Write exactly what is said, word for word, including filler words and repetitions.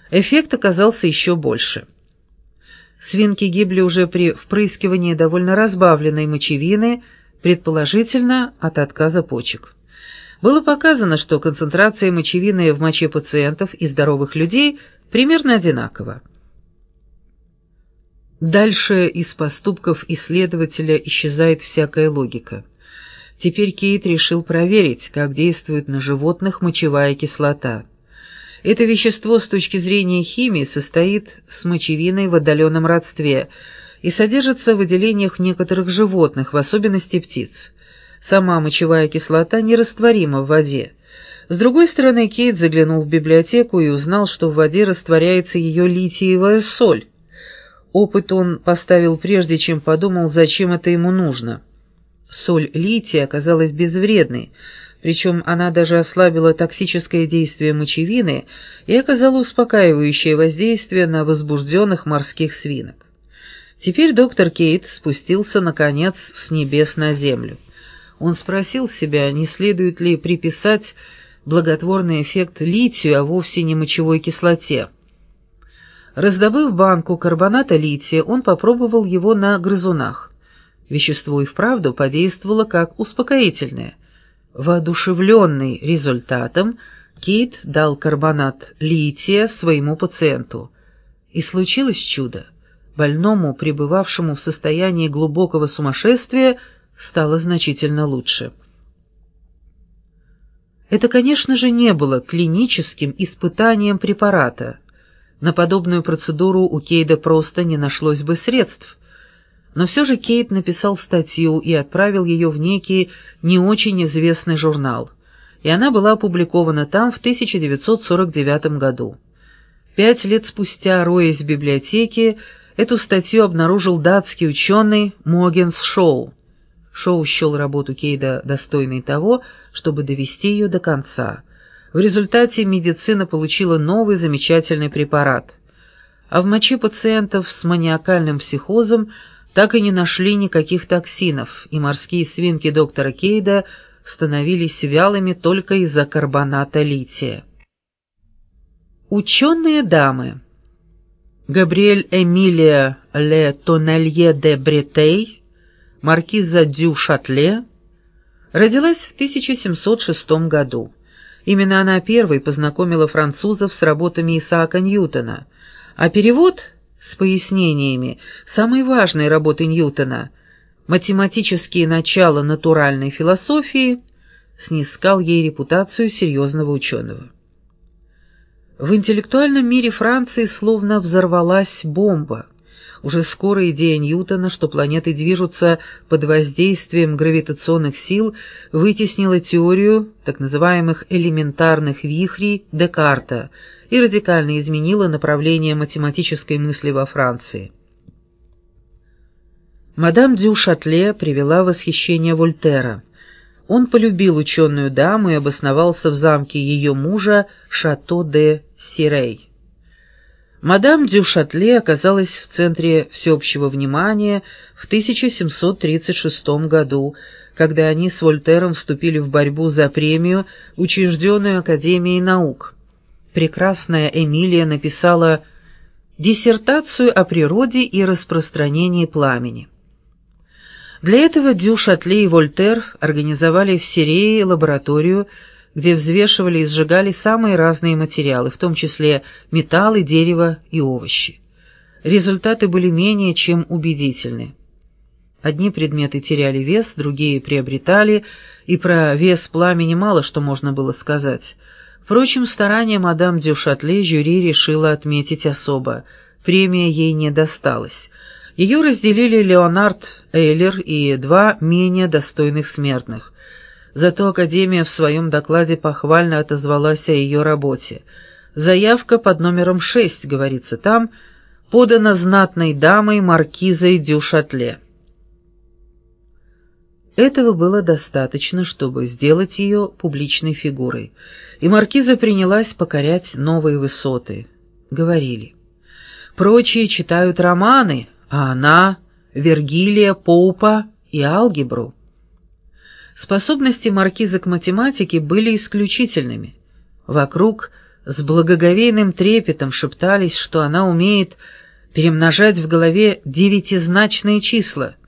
Эффект оказался еще больше. Свинки гибли уже при впрыскивании довольно разбавленной мочевины, предположительно от отказа почек. Было показано, что концентрация мочевины в моче пациентов и здоровых людей примерно одинакова. Дальше из поступков исследователя исчезает всякая логика. Теперь Кейт решил проверить, как действует на животных мочевая кислота. Это вещество с точки зрения химии состоит с мочевиной в отдаленном родстве и содержится в выделениях некоторых животных, в особенности птиц. Сама мочевая кислота нерастворима в воде. С другой стороны, Кейт заглянул в библиотеку и узнал, что в воде растворяется ее литиевая соль. Опыт он поставил прежде, чем подумал, зачем это ему нужно. Соль лития оказалась безвредной, причем она даже ослабила токсическое действие мочевины и оказала успокаивающее воздействие на возбужденных морских свинок. Теперь доктор Кейт спустился, наконец, с небес на землю. Он спросил себя, не следует ли приписать благотворный эффект литию, а вовсе не мочевой кислоте. Раздобыв банку карбоната лития, он попробовал его на грызунах. Вещество и вправду подействовало как успокоительное. Воодушевленный результатом, Кейт дал карбонат лития своему пациенту. И случилось чудо. Больному, пребывавшему в состоянии глубокого сумасшествия, стало значительно лучше. Это, конечно же, не было клиническим испытанием препарата. На подобную процедуру у Кейда просто не нашлось бы средств. Но все же Кейт написал статью и отправил ее в некий не очень известный журнал, и она была опубликована там в тысяча девятьсот сорок девятом году. Пять лет спустя, роясь в библиотеке, эту статью обнаружил датский ученый Могенс Шоу. Шоу счел работу Кейда достойной того, чтобы довести ее до конца. В результате медицина получила новый замечательный препарат. А в моче пациентов с маниакальным психозом так и не нашли никаких токсинов, и морские свинки доктора Кейда становились вялыми только из-за карбоната лития. Ученые дамы. Габриэль Эмилия Ле Тоннелье де Бретей, маркиза дю Шатле, родилась в тысяча семьсот шестом году. Именно она первой познакомила французов с работами Исаака Ньютона, а перевод с пояснениями самой важной работы Ньютона «Математические начала натуральной философии» снискал ей репутацию серьезного ученого. В интеллектуальном мире Франции словно взорвалась бомба. Уже скоро идея Ньютона, что планеты движутся под воздействием гравитационных сил, вытеснила теорию так называемых элементарных вихрей Декарта и радикально изменила направление математической мысли во Франции. Мадам дю Шатле привела в восхищение Вольтера. Он полюбил ученую даму и обосновался в замке ее мужа Шато де Сирей. Мадам дю Шатле оказалась в центре всеобщего внимания в тысяча семьсот тридцать шестом году, когда они с Вольтером вступили в борьбу за премию, учрежденную Академией наук. Прекрасная Эмилия написала диссертацию о природе и распространении пламени. Для этого дю Шатле и Вольтер организовали в Сирее лабораторию, где взвешивали и сжигали самые разные материалы, в том числе металлы, дерево и овощи. Результаты были менее чем убедительны. Одни предметы теряли вес, другие приобретали, и про вес пламени мало что можно было сказать. Впрочем, старания мадам дю Шатле жюри решило отметить особо. Премия ей не досталась. Ее разделили Леонард Эйлер и два менее достойных смертных. Зато Академия в своем докладе похвально отозвалась о ее работе. «Заявка под номером шесть», говорится там, подана знатной дамой маркизой дю Шатле. Этого было достаточно, чтобы сделать ее публичной фигурой, и маркиза принялась покорять новые высоты. Говорили. Прочие читают романы, а она — Вергилия, Поупа и алгебру. Способности маркизы к математике были исключительными. Вокруг с благоговейным трепетом шептались, что она умеет перемножать в голове девятизначные числа.